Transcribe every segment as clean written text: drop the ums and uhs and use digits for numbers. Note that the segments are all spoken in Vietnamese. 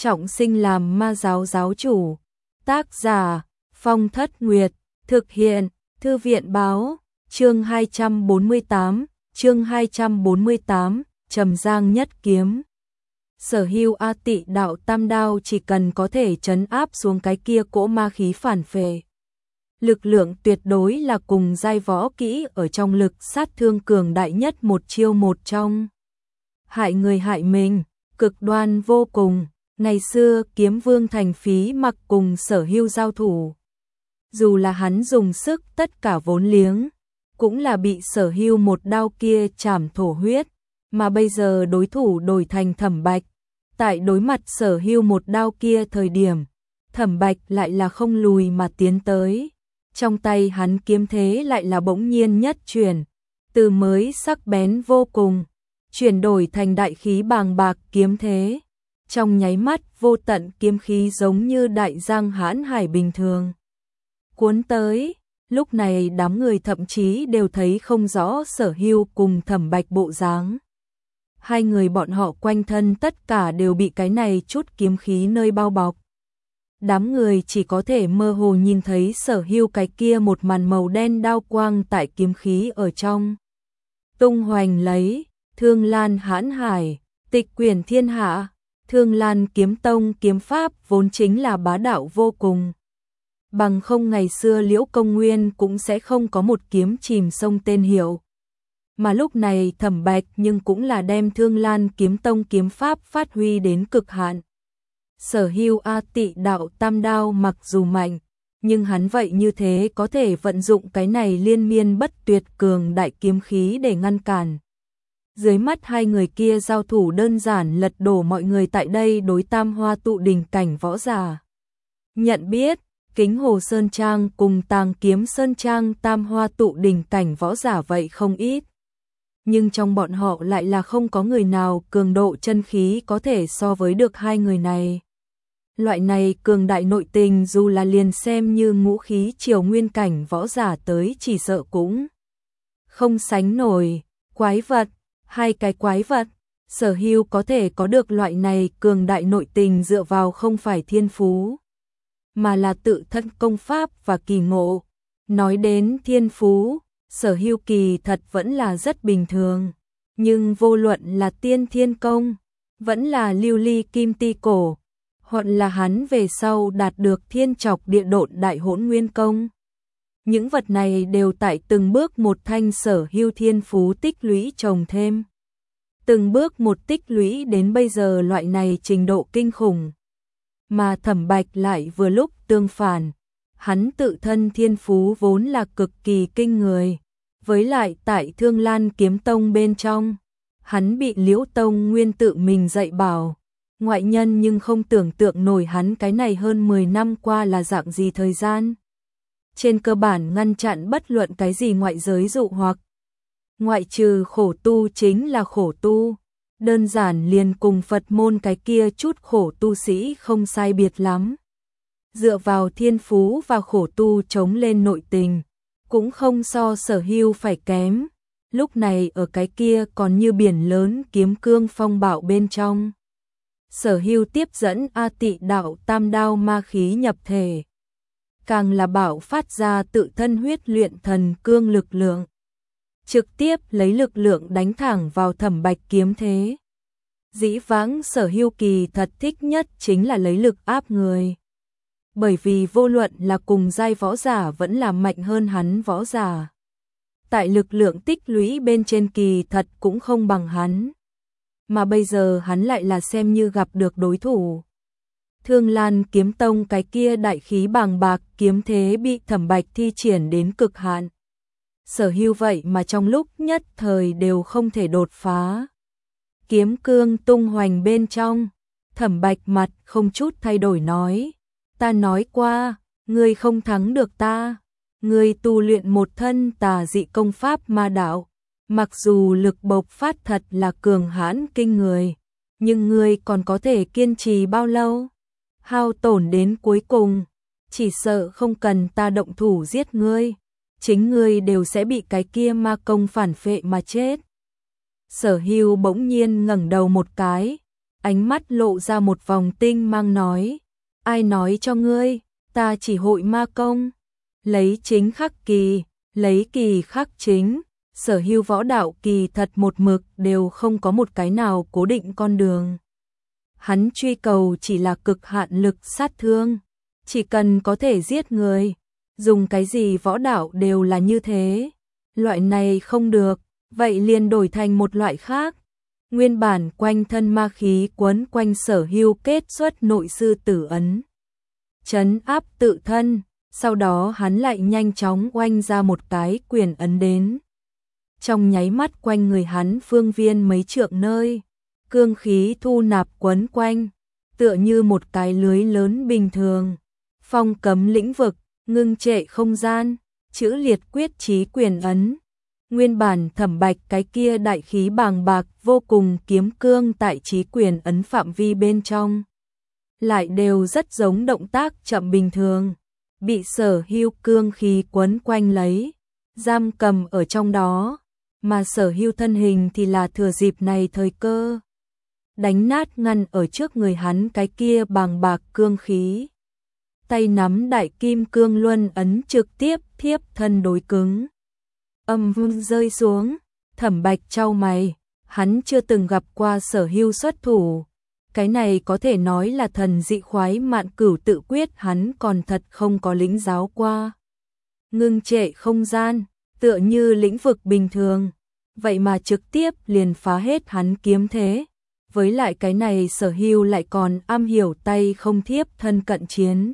trọng sinh làm ma giáo giáo chủ. Tác giả Phong Thất Nguyệt, thực hiện Thư viện báo, chương 248, Trầm Giang Nhất Kiếm. Sở hữu A Tị Đạo Tam Đao chỉ cần có thể trấn áp xuống cái kia cỗ ma khí phản phệ. Lực lượng tuyệt đối là cùng giai võ kỹ ở trong lực sát thương cường đại nhất một chiêu một trong. Hại người hại mình, cực đoan vô cùng. Ngày xưa Kiếm Vương Thành Phí Mặc cùng Sở hữu giao thủ. Dù là hắn dùng sức tất cả vốn liếng, cũng là bị Sở hữu một đao kia chảm thổ huyết, mà bây giờ đối thủ đổi thành Thẩm Bạch. Tại đối mặt Sở hữu một đao kia thời điểm, Thẩm Bạch lại là không lùi mà tiến tới. Trong tay hắn kiếm thế lại là bỗng nhiên nhất chuyển, từ mới sắc bén vô cùng, chuyển đổi thành đại khí bàng bạc kiếm thế. Trong nháy mắt vô tận kiếm khí giống như đại giang hãn hải bình thường cuốn tới. Lúc này đám người thậm chí đều thấy không rõ Sở hữu cùng Thẩm Bạch bộ dáng. Hai người bọn họ quanh thân tất cả đều bị cái này chút kiếm khí nơi bao bọc. Đám người chỉ có thể mơ hồ nhìn thấy Sở hữu cái kia một màn màu đen đao quang tại kiếm khí ở trong tung hoành lấy. Thương Lan hãn hải, tịch quyển thiên hạ. Thương Lan kiếm tông kiếm pháp vốn chính là bá đạo vô cùng. Bằng không ngày xưa Liễu Công Nguyên cũng sẽ không có một kiếm chìm sông tên hiệu. Mà lúc này Thẩm Bạch nhưng cũng là đem Thương Lan kiếm tông kiếm pháp phát huy đến cực hạn. Sở hữu A Tị Đạo Tam Đao mặc dù mạnh, nhưng hắn vậy như thế có thể vận dụng cái này liên miên bất tuyệt cường đại kiếm khí để ngăn cản. Dưới mắt hai người kia giao thủ đơn giản lật đổ mọi người tại đây đối Tam Hoa Tụ Đỉnh cảnh võ giả. Nhận biết, Kính Hồ Sơn Trang cùng Tàng Kiếm Sơn Trang Tam Hoa Tụ Đỉnh cảnh võ giả vậy không ít. Nhưng trong bọn họ lại là không có người nào cường độ chân khí có thể so với được hai người này. Loại này cường đại nội tình dù là liền xem như ngũ khí triều nguyên cảnh võ giả tới chỉ sợ cũng không sánh nổi. Quái vật, hai cái quái vật. Sở hữu có thể có được loại này cường đại nội tình dựa vào không phải thiên phú, mà là tự thân công pháp và kỳ ngộ. Nói đến thiên phú, Sở hữu kỳ thật vẫn là rất bình thường, nhưng vô luận là Tiên Thiên Công, vẫn là Lưu Ly Kim Ti Cổ, hoặc là hắn về sau đạt được Thiên Trọc Địa Độn Đại Hỗn Nguyên Công. Những vật này đều tại từng bước một thanh Sở hữu thiên phú tích lũy trồng thêm. Từng bước một tích lũy đến bây giờ loại này trình độ kinh khủng. Mà Thẩm Bạch lại vừa lúc tương phản, hắn tự thân thiên phú vốn là cực kỳ kinh người. Với lại tại Thương Lan kiếm tông bên trong, hắn bị Liễu Tông Nguyên tự mình dạy bảo. Ngoại nhân nhưng không tưởng tượng nổi hắn cái này hơn 10 năm qua là dạng gì thời gian. Trên cơ bản ngăn chặn bất luận cái gì ngoại giới dụ hoặc. Ngoại trừ khổ tu chính là khổ tu. Đơn giản liền cùng Phật môn cái kia chút khổ tu sĩ không sai biệt lắm. Dựa vào thiên phú và khổ tu chống lên nội tình, cũng không so Sở hữu phải kém. Lúc này ở cái kia còn như biển lớn kiếm cương phong bạo bên trong. Sở hữu tiếp dẫn A Tị Đạo Tam Đao ma khí nhập thể, càng là bảo phát ra tự thân huyết luyện thần cương lực lượng, trực tiếp lấy lực lượng đánh thẳng vào Thẩm Bạch kiếm thế. Dĩ vãng Sở hữu kỳ thật thích nhất chính là lấy lực áp người. Bởi vì vô luận là cùng giai võ giả vẫn là mạnh hơn hắn võ giả, tại lực lượng tích lũy bên trên kỳ thật cũng không bằng hắn. Mà bây giờ hắn lại là xem như gặp được đối thủ. Thương Lan kiếm tông cái kia đại khí bàng bạc kiếm thế bị Thẩm Bạch thi triển đến cực hạn. Sở hữu vậy mà trong lúc nhất thời đều không thể đột phá. Kiếm cương tung hoành bên trong, Thẩm Bạch mặt không chút thay đổi nói: ta nói qua, ngươi không thắng được ta. Ngươi tu luyện một thân tà dị công pháp ma đạo, mặc dù lực bộc phát thật là cường hãn kinh người, nhưng ngươi còn có thể kiên trì bao lâu? Hao tổn đến cuối cùng, chỉ sợ không cần ta động thủ giết ngươi, chính ngươi đều sẽ bị cái kia ma công phản phệ mà chết. Sở hữu bỗng nhiên ngẩng đầu một cái, ánh mắt lộ ra một vòng tinh mang nói, ai nói cho ngươi, ta chỉ hội ma công, lấy chính khắc kỳ, lấy kỳ khắc chính, Sở Hưu võ đạo kỳ thật một mực đều không có một cái nào cố định con đường. Hắn truy cầu chỉ là cực hạn lực sát thương, chỉ cần có thể giết người, dùng cái gì võ đạo đều là như thế. Loại này không được, vậy liền đổi thành một loại khác. Nguyên bản quanh thân ma khí quấn quanh Sở Hưu kết xuất nội sư tử ấn, trấn áp tự thân, sau đó hắn lại nhanh chóng oanh ra một cái quyền ấn đến. Trong nháy mắt quanh người hắn phương viên mấy trượng nơi, cương khí thu nạp quấn quanh, tựa như một cái lưới lớn bình thường. Phong cấm lĩnh vực, ngưng trệ không gian, chữ liệt quyết chí quyền ấn. Nguyên bản Thẩm Bạch cái kia đại khí bàng bạc vô cùng kiếm cương tại chí quyền ấn phạm vi bên trong, lại đều rất giống động tác chậm bình thường, bị Sở Hưu cương khí quấn quanh lấy, giam cầm ở trong đó, mà Sở Hưu thân hình thì là thừa dịp này thời cơ, đánh nát ngăn ở trước người hắn cái kia bàng bạc cương khí. Tay nắm đại kim cương luân ấn trực tiếp thiếp thân đối cứng. Âm vung rơi xuống, Thẩm Bạch chau mày, hắn chưa từng gặp qua Sở Hưu xuất thủ. Cái này có thể nói là thần dị khoái mạn cửu tự quyết hắn còn thật không có lĩnh giáo qua. Ngưng trệ không gian, tựa như lĩnh vực bình thường, vậy mà trực tiếp liền phá hết hắn kiếm thế. Với lại cái này Sở Hưu lại còn am hiểu tay không thiếp thân cận chiến.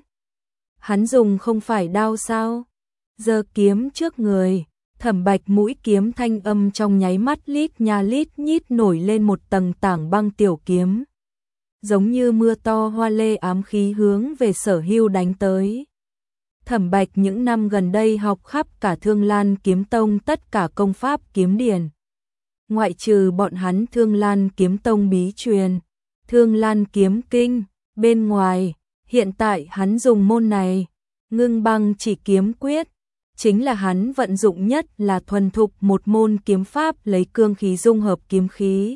Hắn dùng không phải đao sao? Giơ kiếm trước người, Thẩm Bạch mũi kiếm thanh âm trong nháy mắt lít nha lít nhít nổi lên một tầng tảng băng tiểu kiếm. Giống như mưa to hoa lê ám khí hướng về Sở Hưu đánh tới. Thẩm Bạch những năm gần đây học khắp cả Thương Lan Kiếm Tông tất cả công pháp kiếm điển. Ngoại trừ bọn hắn Thương Lan Kiếm Tông bí truyền, Thương Lan Kiếm Kinh, bên ngoài, hiện tại hắn dùng môn này, Ngưng Băng Chỉ Kiếm Quyết, chính là hắn vận dụng nhất là thuần thục một môn kiếm pháp lấy cương khí dung hợp kiếm khí.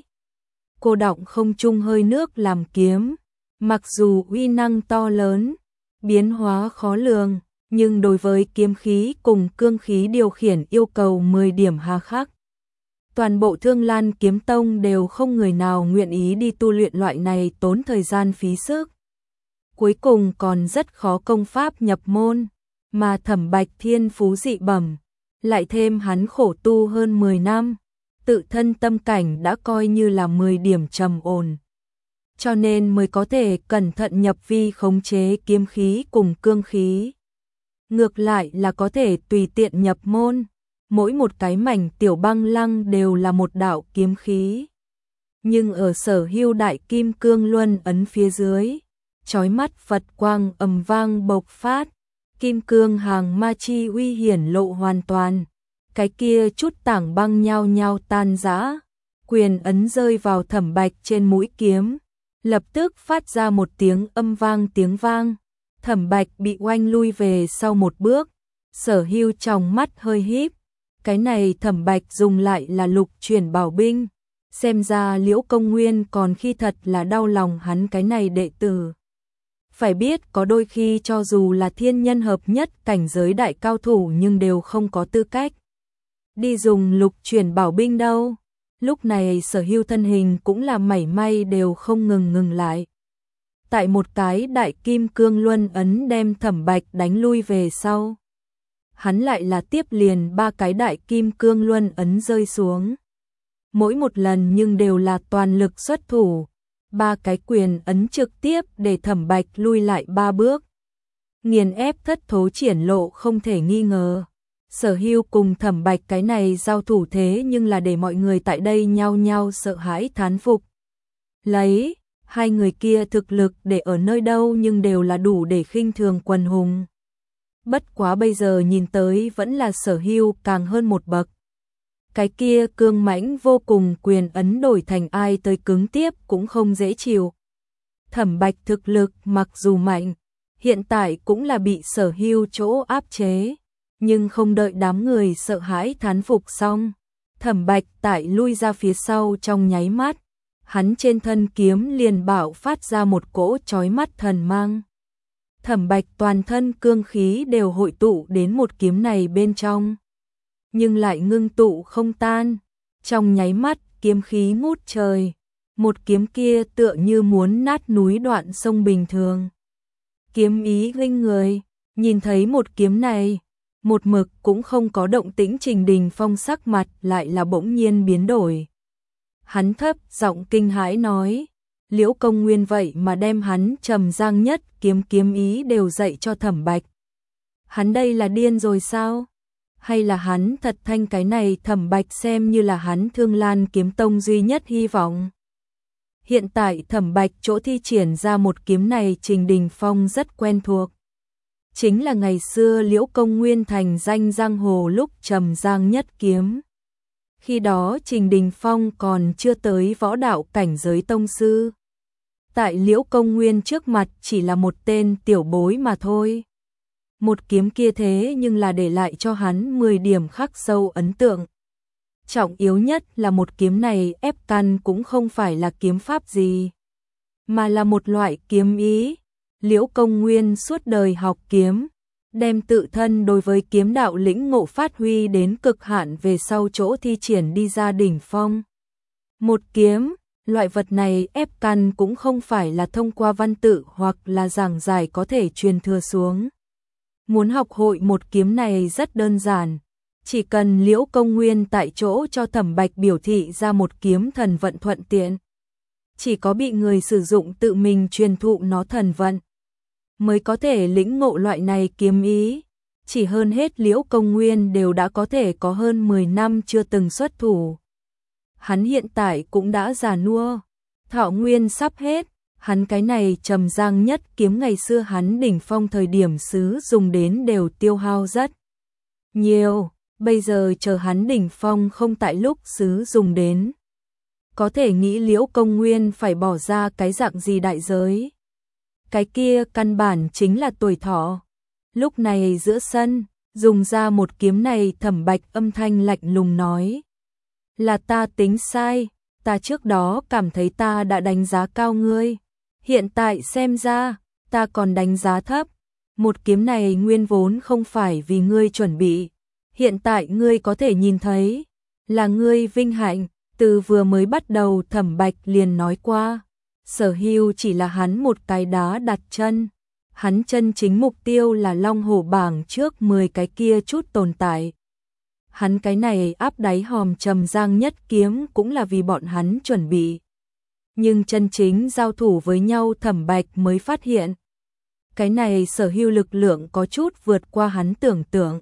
Cô đọng không trung hơi nước làm kiếm, mặc dù uy năng to lớn, biến hóa khó lường, nhưng đối với kiếm khí cùng cương khí điều khiển yêu cầu 10 điểm hà khắc. Toàn bộ Thương Lan Kiếm Tông đều không người nào nguyện ý đi tu luyện loại này tốn thời gian phí sức. Cuối cùng còn rất khó công pháp nhập môn, mà Thẩm Bạch thiên phú dị bẩm, lại thêm hắn khổ tu hơn 10 năm, tự thân tâm cảnh đã coi như là 10 điểm trầm ổn. Cho nên mới có thể cẩn thận nhập vi khống chế kiếm khí cùng cương khí. Ngược lại là có thể tùy tiện nhập môn, mỗi một cái mảnh tiểu băng lăng đều là một đạo kiếm khí. Nhưng ở Sở Hưu đại kim cương luân ấn phía dưới, chói mắt Phật quang ầm vang bộc phát, kim cương hàng ma chi uy hiển lộ hoàn toàn. Cái kia chút tảng băng nhao nhao tan rã, quyền ấn rơi vào Thẩm Bạch trên mũi kiếm, lập tức phát ra một tiếng âm vang tiếng vang. Thẩm Bạch bị oanh lui về sau một bước, Sở Hưu trong mắt hơi híp, cái này Thẩm Bạch dùng lại là lục chuyển bảo binh, xem ra Liễu Công Nguyên còn khi thật là đau lòng hắn cái này đệ tử. Phải biết có đôi khi cho dù là thiên nhân hợp nhất cảnh giới đại cao thủ nhưng đều không có tư cách đi dùng lục chuyển bảo binh đâu. Lúc này Sở Hưu thân hình cũng là mảy may đều không ngừng lại. Tại một cái đại kim cương luân ấn đem Thẩm Bạch đánh lui về sau, hắn lại là tiếp liền 3 cái đại kim cương luân ấn rơi xuống. Mỗi một lần nhưng đều là toàn lực xuất thủ, 3 cái quyền ấn trực tiếp để Thẩm Bạch lui lại 3 bước. Nghiền ép thất thố triển lộ không thể nghi ngờ. Sở Hưu cùng Thẩm Bạch cái này giao thủ thế nhưng là để mọi người tại đây nhao nhao sợ hãi thán phục. Lấy, hai người kia thực lực để ở nơi đâu nhưng đều là đủ để khinh thường quần hùng. Bất quá bây giờ nhìn tới vẫn là Sở Hưu càng hơn một bậc. Cái kia cương mãnh vô cùng quyền ấn đổi thành ai tới cứng tiếp cũng không dễ chịu. Thẩm Bạch thực lực mặc dù mạnh, hiện tại cũng là bị Sở Hưu chỗ áp chế. Nhưng không đợi đám người sợ hãi thán phục xong, Thẩm Bạch tại lui ra phía sau trong nháy mắt, hắn trên thân kiếm liền bạo phát ra một cỗ chói mắt thần mang. Thẩm Bạch toàn thân cương khí đều hội tụ đến một kiếm này bên trong, nhưng lại ngưng tụ không tan. Trong nháy mắt, kiếm khí ngút trời, một kiếm kia tựa như muốn nát núi đoạn sông bình thường. Kiếm ý kinh người, nhìn thấy một kiếm này, một mực cũng không có động tĩnh Trình Đình Phong sắc mặt lại là bỗng nhiên biến đổi. Hắn thấp giọng kinh hãi nói, Liễu Công Nguyên vậy mà đem hắn Trầm Giang Nhất kiếm ý đều dạy cho Thẩm Bạch. Hắn đây là điên rồi sao? Hay là hắn thật thanh cái này Thẩm Bạch xem như là hắn Thương Lan Kiếm Tông duy nhất hy vọng? Hiện tại Thẩm Bạch chỗ thi triển ra một kiếm này Trình Đình Phong rất quen thuộc. Chính là ngày xưa Liễu Công Nguyên thành danh giang hồ lúc Trầm Giang Nhất kiếm. Khi đó Trình Đình Phong còn chưa tới võ đạo cảnh giới tông sư. Tại Liễu Công Nguyên trước mặt chỉ là một tên tiểu bối mà thôi. Một kiếm kia thế nhưng là để lại cho hắn 10 điểm khắc sâu ấn tượng. Trọng yếu nhất là một kiếm này ép căn cũng không phải là kiếm pháp gì, mà là một loại kiếm ý. Liễu Công Nguyên suốt đời học kiếm, đem tự thân đối với kiếm đạo lĩnh ngộ phát huy đến cực hạn về sau chỗ thi triển đi ra đỉnh phong. Một kiếm, loại vật này ép căn cũng không phải là thông qua văn tự hoặc là giảng giải có thể truyền thừa xuống. Muốn học hội một kiếm này rất đơn giản, chỉ cần Liễu Công Nguyên tại chỗ cho Thẩm Bạch biểu thị ra một kiếm thần vận thuận tiện. Chỉ có bị người sử dụng tự mình truyền thụ nó thần vận, mới có thể lĩnh ngộ loại này kiếm ý. Chỉ hơn hết Liễu Công Nguyên đều đã có thể có hơn 10 năm chưa từng xuất thủ. Hắn hiện tại cũng đã già nua, thọ nguyên sắp hết. Hắn cái này Trầm Giang Nhất kiếm ngày xưa hắn đỉnh phong thời điểm sử dùng đến đều tiêu hao rất nhiều. Bây giờ chờ hắn đỉnh phong không tại lúc sử dùng đến, có thể nghĩ Liễu Công Nguyên phải bỏ ra cái dạng gì đại giới. Cái kia căn bản chính là tuổi thọ. Lúc này giữa sân, dùng ra một kiếm này Thẩm Bạch âm thanh lạnh lùng nói, là ta tính sai, ta trước đó cảm thấy ta đã đánh giá cao ngươi, hiện tại xem ra, ta còn đánh giá thấp. Một kiếm này nguyên vốn không phải vì ngươi chuẩn bị, hiện tại ngươi có thể nhìn thấy, là ngươi vinh hạnh. Từ vừa mới bắt đầu Thẩm Bạch liền nói qua, Sở Hưu chỉ là hắn một cái đá đặt chân, hắn chân chính mục tiêu là Long Hổ bảng trước 10 cái kia chút tồn tại. Hắn cái này áp đáy hòm Trầm Giang Nhất kiếm cũng là vì bọn hắn chuẩn bị. Nhưng chân chính giao thủ với nhau Thẩm Bạch mới phát hiện, cái này Sở Hưu lực lượng có chút vượt qua hắn tưởng tượng.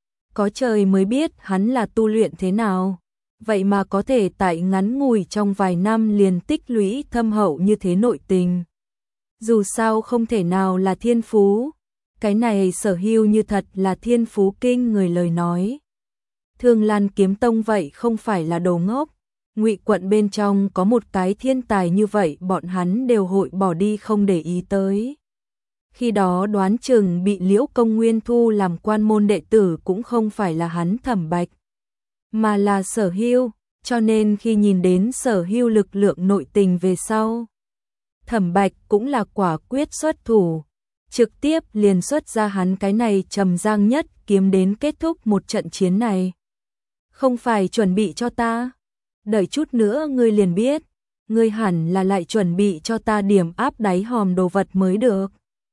Có trời mới biết hắn là tu luyện thế nào, vậy mà có thể tại ngắn ngủi trong vài năm liền tích lũy thâm hậu như thế nội tình. Dù sao không thể nào là thiên phú, cái này Sở Hưu như thật là thiên phú kinh người lời nói. Thương Lan Kiếm Tông vậy không phải là đồ ngốc, Ngụy quận bên trong có một cái thiên tài như vậy bọn hắn đều hội bỏ đi không để ý tới. Khi đó đoán chừng bị Liễu Công Nguyên thu làm quan môn đệ tử cũng không phải là hắn Thẩm Bạch, mà là Sở Hưu, cho nên khi nhìn đến Sở Hưu lực lượng nội tình về sau, Thẩm Bạch cũng là quả quyết xuất thủ, trực tiếp liền xuất ra hắn cái này Trầm Giang Nhất kiếm đến kết thúc một trận chiến này. Không phải chuẩn bị cho ta, đợi chút nữa ngươi liền biết, ngươi hẳn là lại chuẩn bị cho ta điểm áp đáy hòm đồ vật mới được.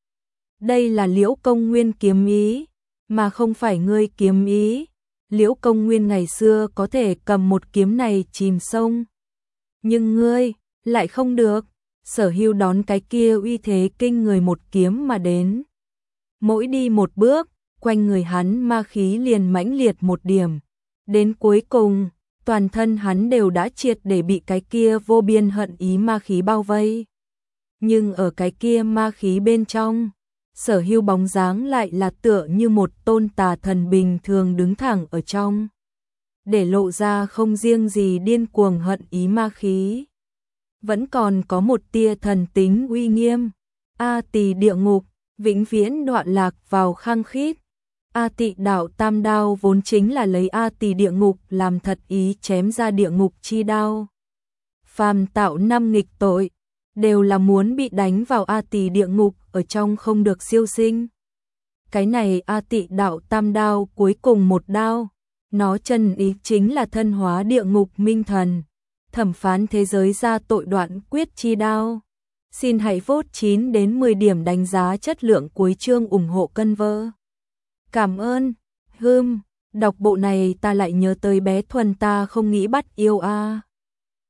Đây là Liễu Công Nguyên kiếm ý, mà không phải ngươi kiếm ý. Liễu Công Nguyên ngày xưa có thể cầm một kiếm này chìm sông, nhưng ngươi lại không được. Sở Hưu đón cái kia uy thế kinh người một kiếm mà đến. Mỗi đi một bước, quanh người hắn ma khí liền mãnh liệt một điểm. Đến cuối cùng, toàn thân hắn đều đã triệt để bị cái kia vô biên hận ý ma khí bao vây. Nhưng ở cái kia ma khí bên trong, Sở Hưu bóng dáng lại là tựa như một tôn tà thần bình thường đứng thẳng ở trong, để lộ ra không riêng gì điên cuồng hận ý ma khí, vẫn còn có một tia thần tính uy nghiêm. A Tỳ địa ngục, vĩnh viễn đoạn lạc vào khăng khít. A Tị đạo tam đao vốn chính là lấy A Tỳ địa ngục làm thật ý chém ra địa ngục chi đao. phàm tạo năm nghịch tội, đều là muốn bị đánh vào A Tỳ địa ngục, ở trong không được siêu sinh. Cái này A Tị đạo tam đao cuối cùng một đao, nó chân ý chính là thân hóa địa ngục minh thần, thẩm phán thế giới ra tội đoạn quyết chi đao. Xin hãy vote 9 đến 10 điểm đánh giá chất lượng cuối chương ủng hộ cân vơ. Cảm ơn. Đọc bộ này ta lại nhớ tới bé Thuần ta không nghĩ bắt yêu a.